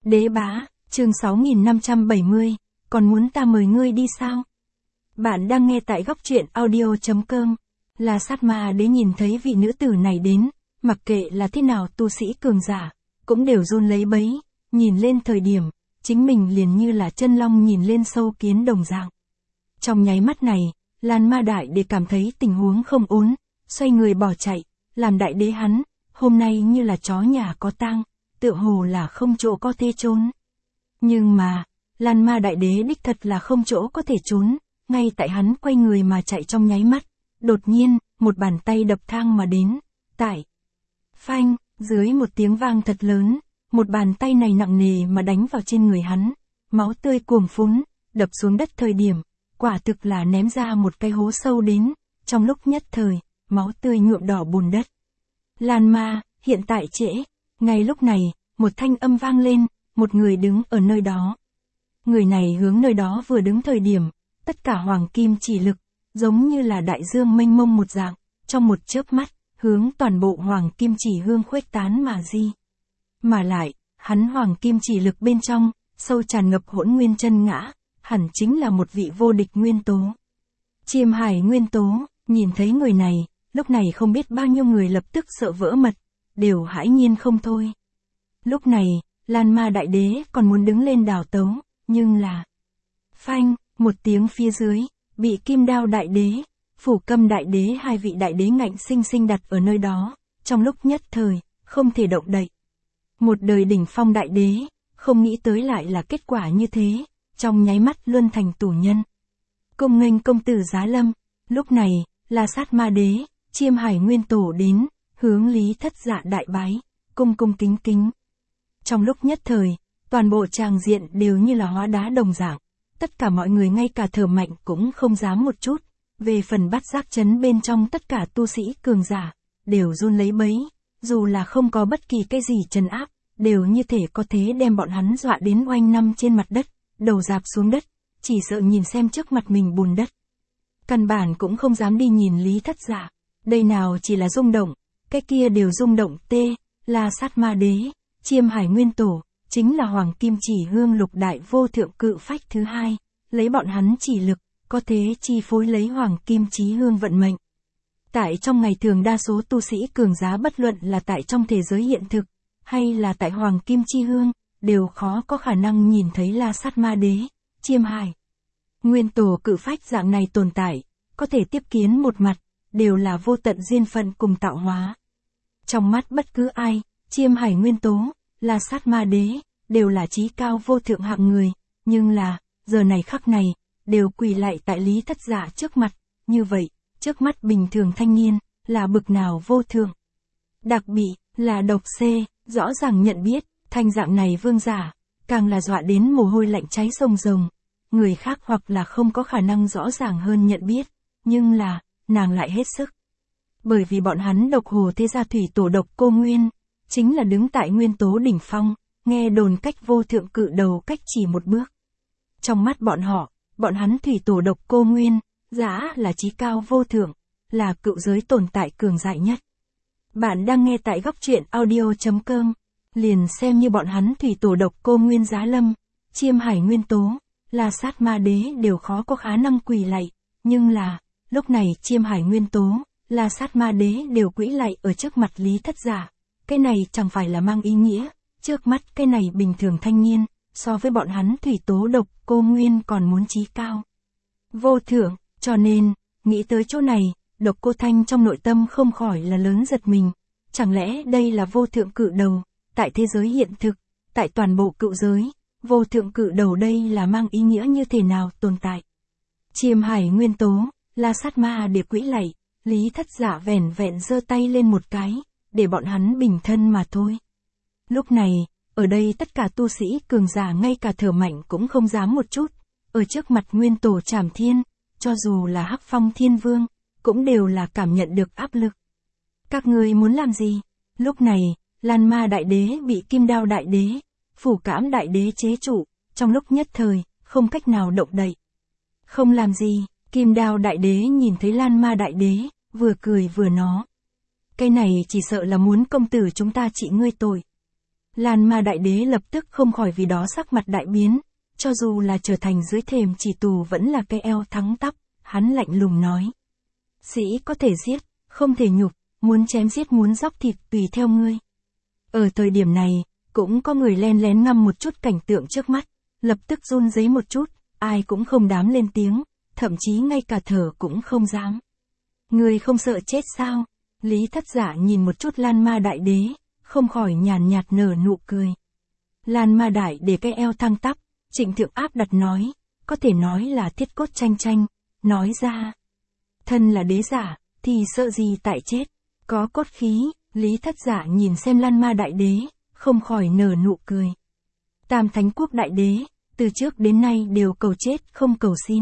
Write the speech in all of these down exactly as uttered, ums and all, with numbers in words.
Đế bá, chương sáu nghìn năm trăm bảy mươi, còn muốn ta mời ngươi đi sao? Bạn đang nghe tại góc truyện audio chấm com. Là Sát Ma Đế nhìn thấy vị nữ tử này đến, mặc kệ là thế nào tu sĩ cường giả, cũng đều run lấy bấy, nhìn lên thời điểm, chính mình liền như là chân long nhìn lên sâu kiến đồng dạng. Trong nháy mắt này, Lan Ma Đại Đế cảm thấy tình huống không ổn, xoay người bỏ chạy, làm đại đế hắn, hôm nay như là chó nhà có tang, tựa hồ là không chỗ có thể trốn. Nhưng mà, Lan Ma Đại Đế đích thật là không chỗ có thể trốn, ngay tại hắn quay người mà chạy trong nháy mắt, đột nhiên, một bàn tay đập thang mà đến, tại. Phanh, dưới một tiếng vang thật lớn, một bàn tay này nặng nề mà đánh vào trên người hắn, máu tươi cuồng phún, đập xuống đất thời điểm, quả thực là ném ra một cái hố sâu đến, trong lúc nhất thời, máu tươi nhuộm đỏ bùn đất. Lan Ma, hiện tại trễ, ngay lúc này, một thanh âm vang lên, một người đứng ở nơi đó. Người này hướng nơi đó vừa đứng thời điểm, tất cả hoàng kim chỉ lực, giống như là đại dương mênh mông một dạng, trong một chớp mắt, hướng toàn bộ hoàng kim chỉ hương khuếch tán mà di. Mà lại, hắn hoàng kim chỉ lực bên trong, sâu tràn ngập hỗn nguyên chân ngã, hẳn chính là một vị vô địch nguyên tố. Chiêm Hải Nguyên Tố, nhìn thấy người này, lúc này không biết bao nhiêu người lập tức sợ vỡ mật, đều hãi nhiên không thôi. Lúc này, Lan Ma Đại Đế còn muốn đứng lên đào tấu, nhưng là... Phanh, một tiếng phía dưới, bị Kim Đao Đại Đế, Phủ Câm Đại Đế hai vị đại đế ngạnh sinh sinh đặt ở nơi đó, trong lúc nhất thời, không thể động đậy. Một đời đỉnh phong đại đế, không nghĩ tới lại là kết quả như thế, trong nháy mắt luân thành tù nhân. Cung nghênh công tử giá lâm, lúc này, là Sát Ma Đế, Chiêm Hải Nguyên Tổ đến, hướng Lý Thất Dạ đại bái, cung cung kính kính. Trong lúc nhất thời, toàn bộ tràng diện đều như là hóa đá đồng dạng, tất cả mọi người ngay cả thở mạnh cũng không dám một chút, về phần Bát Giác Trấn bên trong tất cả tu sĩ cường giả, đều run lấy bấy, dù là không có bất kỳ cái gì trấn áp, đều như thể có thế đem bọn hắn dọa đến oanh năm trên mặt đất, đầu rạp xuống đất, chỉ sợ nhìn xem trước mặt mình bùn đất. Căn bản cũng không dám đi nhìn Lý Thất Dạ, đây nào chỉ là rung động, cái kia đều rung động tê, là Sát Ma Đế, Chiêm Hải Nguyên Tổ, chính là Hoàng Kim Chỉ Hương lục đại vô thượng cự phách thứ hai, lấy bọn hắn chỉ lực, có thế chi phối lấy Hoàng Kim Chí Hương vận mệnh. Tại trong ngày thường đa số tu sĩ cường giá bất luận là tại trong thế giới hiện thực, hay là tại Hoàng Kim Chi Hương, đều khó có khả năng nhìn thấy La Sát Ma Đế, Chiêm Hải Nguyên Tổ cự phách dạng này tồn tại, có thể tiếp kiến một mặt, đều là vô tận duyên phận cùng tạo hóa. Trong mắt bất cứ ai, Chiêm Hải Nguyên Tố, La Sát Ma Đế, đều là chí cao vô thượng hạng người, nhưng là, giờ này khắc này, đều quỳ lạy tại Lý Thất Dạ trước mặt, như vậy, trước mắt bình thường thanh niên, là bực nào vô thượng. Đặc bị, là độc xê, rõ ràng nhận biết, thanh dạng này vương giả, càng là dọa đến mồ hôi lạnh cháy rồng rồng. Người khác hoặc là không có khả năng rõ ràng hơn nhận biết, nhưng là, nàng lại hết sức. Bởi vì bọn hắn độc hồ thế gia thủy tổ độc cô Nguyên, chính là đứng tại nguyên tố đỉnh phong, nghe đồn cách vô thượng cự đầu cách chỉ một bước. Trong mắt bọn họ, bọn hắn thủy tổ độc cô Nguyên, giá là chí cao vô thượng, là cựu giới tồn tại cường đại nhất. Bạn đang nghe tại góc truyện audio chấm com, liền xem như bọn hắn thủy tổ độc cô Nguyên giá lâm, Chiêm Hải Nguyên Tố, La Sát Ma Đế đều khó có khả năng quỳ lạy, nhưng là, lúc này Chiêm Hải Nguyên Tố, La Sát Ma Đế đều quỳ lạy ở trước mặt Lý Thất Dạ, cái này chẳng phải là mang ý nghĩa, trước mắt cái này bình thường thanh niên, so với bọn hắn thủy tố độc cô Nguyên còn muốn chí cao. Vô thượng, cho nên, nghĩ tới chỗ này, độc cô Thanh trong nội tâm không khỏi là lớn giật mình, chẳng lẽ đây là vô thượng cự đầu, tại thế giới hiện thực, tại toàn bộ cựu giới, vô thượng cự đầu đây là mang ý nghĩa như thế nào tồn tại. Chiêm Hải Nguyên Tố, La Sát Ma Đế quỹ lạy, Lý Thất Dạ vẻn vẹn giơ tay lên một cái, để bọn hắn bình thân mà thôi. Lúc này, ở đây tất cả tu sĩ cường giả ngay cả thở mạnh cũng không dám một chút, ở trước mặt Nguyên Tổ Trảm Thiên, cho dù là Hắc Phong Thiên Vương, cũng đều là cảm nhận được áp lực. Các ngươi muốn làm gì? Lúc này, Lan Ma Đại Đế bị Kim Đao Đại Đế, Phủ Cãm Đại Đế chế trụ, trong lúc nhất thời, không cách nào động đậy. Không làm gì, Kim Đao Đại Đế nhìn thấy Lan Ma Đại Đế, vừa cười vừa nói. Cái này chỉ sợ là muốn công tử chúng ta trị ngươi tội. Lan Ma Đại Đế lập tức không khỏi vì đó sắc mặt đại biến, cho dù là trở thành dưới thềm chỉ tù vẫn là cây eo thắng tắp, hắn lạnh lùng nói. Sĩ có thể giết, không thể nhục, muốn chém giết muốn dóc thịt tùy theo ngươi. Ở thời điểm này, cũng có người len lén ngắm một chút cảnh tượng trước mắt, lập tức run rẩy một chút, ai cũng không dám lên tiếng, thậm chí ngay cả thở cũng không dám. Ngươi không sợ chết sao? Lý Thất Dạ nhìn một chút Lan Ma Đại Đế, không khỏi nhàn nhạt nở nụ cười. Lan Ma Đại Đế cái eo thăng tắp, Trịnh Thượng áp đặt nói, có thể nói là thiết cốt chanh chanh, nói ra. Thân là đế giả, thì sợ gì tại chết, có cốt khí, Lý Thất Dạ nhìn xem Lan Ma Đại Đế, không khỏi nở nụ cười. Tam Thánh Quốc Đại Đế, từ trước đến nay đều cầu chết không cầu xin.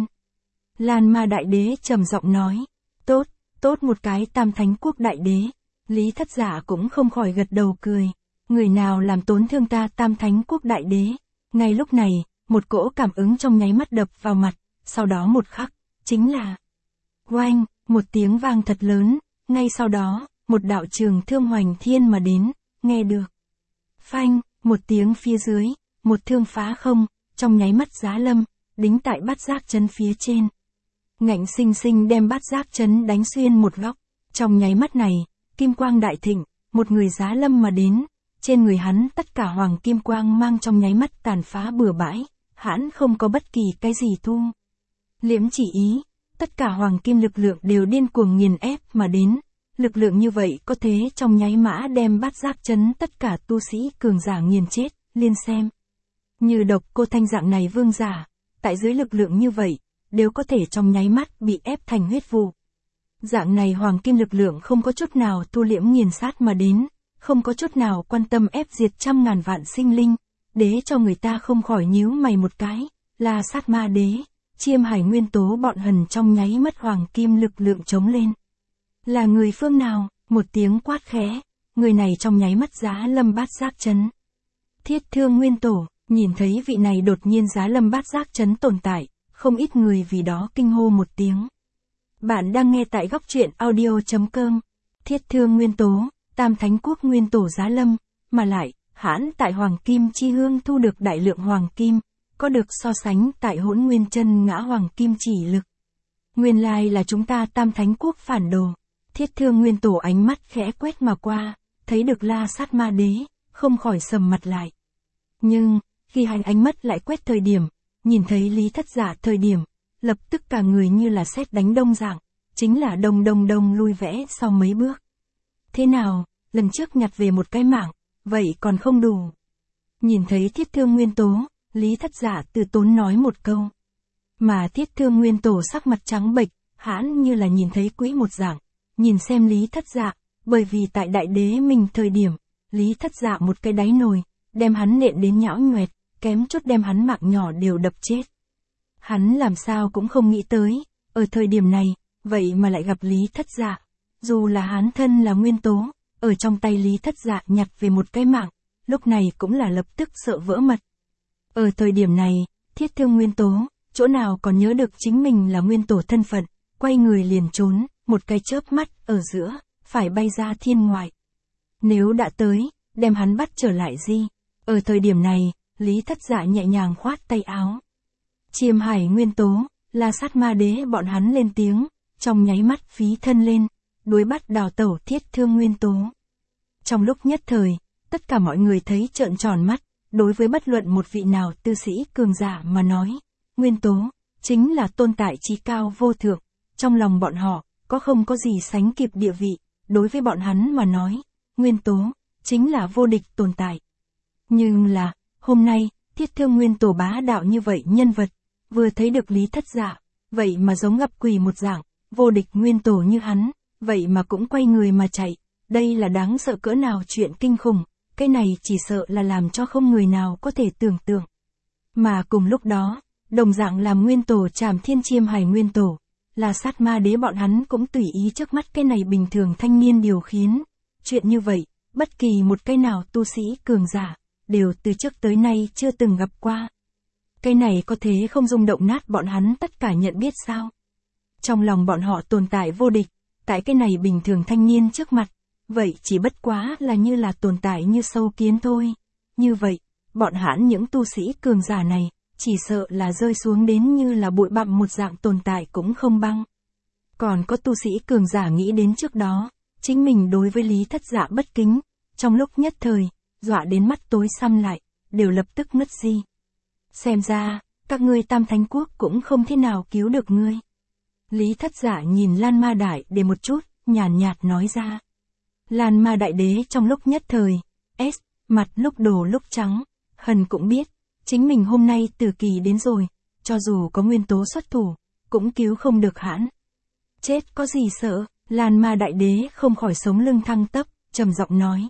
Lan Ma Đại Đế trầm giọng nói, tốt, tốt một cái Tam Thánh Quốc Đại Đế. Lý Thất Dạ cũng không khỏi gật đầu cười, người nào làm tổn thương ta Tam Thánh Quốc Đại Đế. Ngay lúc này, một cỗ cảm ứng trong nháy mắt đập vào mặt, sau đó một khắc, chính là oanh, một tiếng vang thật lớn, ngay sau đó, một đạo trường thương hoành thiên mà đến, nghe được. Phanh, một tiếng phía dưới, một thương phá không, trong nháy mắt Giá Lâm, đính tại Bát Giác Trấn phía trên. Ngạnh sinh sinh đem Bát Giác Trấn đánh xuyên một góc, trong nháy mắt này, kim quang đại thịnh, một người Giá Lâm mà đến, trên người hắn tất cả hoàng kim quang mang trong nháy mắt tàn phá bừa bãi, hắn không có bất kỳ cái gì thu. Liễm chỉ ý, tất cả hoàng kim lực lượng đều điên cuồng nghiền ép mà đến, lực lượng như vậy có thế trong nháy mã đem Bát Giác Trấn tất cả tu sĩ cường giả nghiền chết, liên xem. Như Độc Cô Thanh dạng này vương giả, tại dưới lực lượng như vậy, đều có thể trong nháy mắt bị ép thành huyết vụ. Dạng này hoàng kim lực lượng không có chút nào tu liễm nghiền sát mà đến, không có chút nào quan tâm ép diệt trăm ngàn vạn sinh linh, đế cho người ta không khỏi nhíu mày một cái, là Sát Ma Đế, Chiêm Hải nguyên tố bọn hần trong nháy mắt hoàng kim lực lượng chống lên. Là người phương nào? Một tiếng quát khẽ, người này trong nháy mắt Giá Lâm Bát Giác Trấn. Thiết Thương Nguyên Tổ, nhìn thấy vị này đột nhiên Giá Lâm Bát Giác Trấn tồn tại, không ít người vì đó kinh hô một tiếng. Bạn đang nghe tại góc truyện audio chấm com. Thiết Thương Nguyên Tố, Tam Thánh Quốc Nguyên Tổ Giá Lâm, mà lại, hãn tại Hoàng Kim Chi Hương thu được đại lượng Hoàng Kim, có được so sánh tại Hỗn Nguyên Chân Ngã Hoàng Kim chỉ lực. Nguyên lai là chúng ta Tam Thánh Quốc phản đồ. Thiết Thương Nguyên Tổ ánh mắt khẽ quét mà qua, thấy được La Sát Ma Đế, không khỏi sầm mặt lại. Nhưng, khi hành ánh mắt lại quét thời điểm, nhìn thấy Lý Thất Dạ thời điểm, lập tức cả người như là sét đánh đông dạng, chính là đông đông đông lui vẽ sau mấy bước. Thế nào, lần trước nhặt về một cái mạng, vậy còn không đủ. Nhìn thấy Thiết Thương Nguyên Tố, Lý Thất Dạ từ tốn nói một câu. Mà Thiết Thương Nguyên Tổ sắc mặt trắng bệch, hãn như là nhìn thấy quỹ một dạng, nhìn xem Lý Thất Dạ, bởi vì tại đại đế mình thời điểm, Lý Thất Dạ một cái đáy nồi, đem hắn nện đến nhão nhoẹt, kém chút đem hắn mạng nhỏ đều đập chết. Hắn làm sao cũng không nghĩ tới, ở thời điểm này, vậy mà lại gặp Lý Thất Dạ. Dù là hắn thân là nguyên tố, ở trong tay Lý Thất Dạ nhặt về một cái mạng, lúc này cũng là lập tức sợ vỡ mật. Ở thời điểm này, Thiết Thương Nguyên Tố, chỗ nào còn nhớ được chính mình là nguyên tổ thân phận, quay người liền trốn, một cái chớp mắt ở giữa, phải bay ra thiên ngoại. Nếu đã tới, đem hắn bắt trở lại gì? Ở thời điểm này, Lý Thất Dạ nhẹ nhàng khoát tay áo. Chiêm Hải Nguyên Tố, La Sát Ma Đế bọn hắn lên tiếng, trong nháy mắt phí thân lên, đuổi bắt đào tẩu Thiết Thương Nguyên Tố. Trong lúc nhất thời, tất cả mọi người thấy trợn tròn mắt, đối với bất luận một vị nào tư sĩ cường giả mà nói, Nguyên Tố, chính là tồn tại trí cao vô thượng, trong lòng bọn họ, có không có gì sánh kịp địa vị, đối với bọn hắn mà nói, Nguyên Tố, chính là vô địch tồn tại. Nhưng là, hôm nay, Thiết Thương Nguyên Tổ bá đạo như vậy nhân vật, vừa thấy được Lý Thất Dạ, vậy mà giống ngập quỷ một dạng, vô địch Nguyên Tổ như hắn, vậy mà cũng quay người mà chạy, đây là đáng sợ cỡ nào chuyện kinh khủng, cái này chỉ sợ là làm cho không người nào có thể tưởng tượng. Mà cùng lúc đó, đồng dạng làm Nguyên Tổ Trảm Thiên Chiêm Hải Nguyên Tổ, là Sát Ma Đế bọn hắn cũng tùy ý trước mắt cái này bình thường thanh niên điều khiến. Chuyện như vậy, bất kỳ một cái nào tu sĩ cường giả, đều từ trước tới nay chưa từng gặp qua. Cái này có thế không rung động nát bọn hắn tất cả nhận biết sao? Trong lòng bọn họ tồn tại vô địch, tại cái này bình thường thanh niên trước mặt, vậy chỉ bất quá là như là tồn tại như sâu kiến thôi. như vậy, bọn hắn những tu sĩ cường giả này, chỉ sợ là rơi xuống đến như là bụi bặm một dạng tồn tại cũng không bằng. Còn có tu sĩ cường giả nghĩ đến trước đó, chính mình đối với Lý Thất Dạ bất kính, trong lúc nhất thời, dọa đến mắt tối săm lại, đều lập tức ngất đi. Xem ra, các ngươi Tam Thánh Quốc cũng không thế nào cứu được ngươi. Lý Thất Dạ nhìn Lan Ma Đại Đế một chút, nhàn nhạt nói ra. Lan Ma Đại Đế trong lúc nhất thời, S, mặt lúc đồ lúc trắng, hần cũng biết, chính mình hôm nay từ kỳ đến rồi, cho dù có nguyên tố xuất thủ, cũng cứu không được hãn. Chết có gì sợ, Lan Ma Đại Đế không khỏi sống lưng thăng tấp, trầm giọng nói.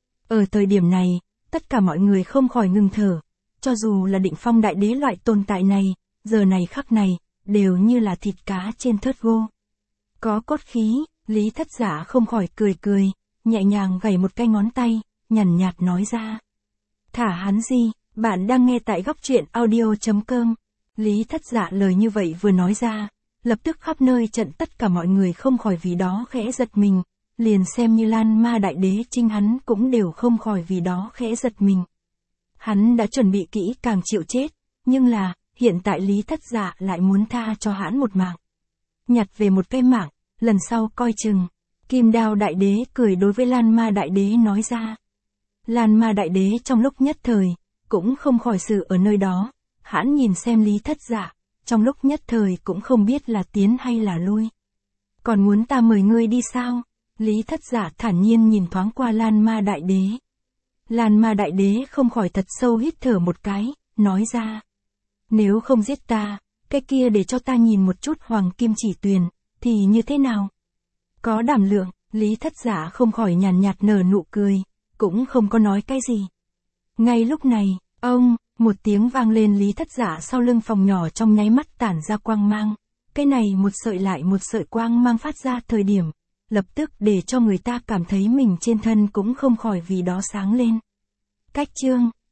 Ở thời điểm này, tất cả mọi người không khỏi ngừng thở, cho dù là Định Phong Đại Đế loại tồn tại này, giờ này khắc này, đều như là thịt cá trên thớt gô. Có cốt khí, Lý Thất Dạ không khỏi cười cười, nhẹ nhàng gảy một cái ngón tay, nhàn nhạt nói ra. Thả hắn gì, bạn đang nghe tại góc truyện audio chấm com. Lý Thất Dạ lời như vậy vừa nói ra, lập tức khắp nơi trận tất cả mọi người không khỏi vì đó khẽ giật mình, liền xem như Lan Ma Đại Đế chính hắn cũng đều không khỏi vì đó khẽ giật mình. Hắn đã chuẩn bị kỹ càng chịu chết, nhưng là, hiện tại Lý Thất Dạ lại muốn tha cho hắn một mạng. Nhặt về một cái mạng, lần sau coi chừng. Kim Đao Đại Đế cười đối với Lan Ma Đại Đế nói ra. Lan Ma Đại Đế trong lúc nhất thời, cũng không khỏi sự ở nơi đó, hắn nhìn xem Lý Thất Dạ, trong lúc nhất thời cũng không biết là tiến hay là lui. Còn muốn ta mời ngươi đi sao? Lý Thất Dạ thản nhiên nhìn thoáng qua Lan Ma Đại Đế. Lan Ma Đại Đế không khỏi thật sâu hít thở một cái, nói ra. Nếu không giết ta, cái kia để cho ta nhìn một chút Hoàng Kim Chỉ Tuyền, thì như thế nào? Có đảm lượng, Lý Thất Dạ không khỏi nhàn nhạt nở nụ cười, cũng không có nói cái gì. Ngay lúc này, ông, một tiếng vang lên Lý Thất Dạ sau lưng phòng nhỏ trong nháy mắt tản ra quang mang. Cái này một sợi lại một sợi quang mang phát ra thời điểm, lập tức để cho người ta cảm thấy mình trên thân cũng không khỏi vì đó sáng lên. Cách chương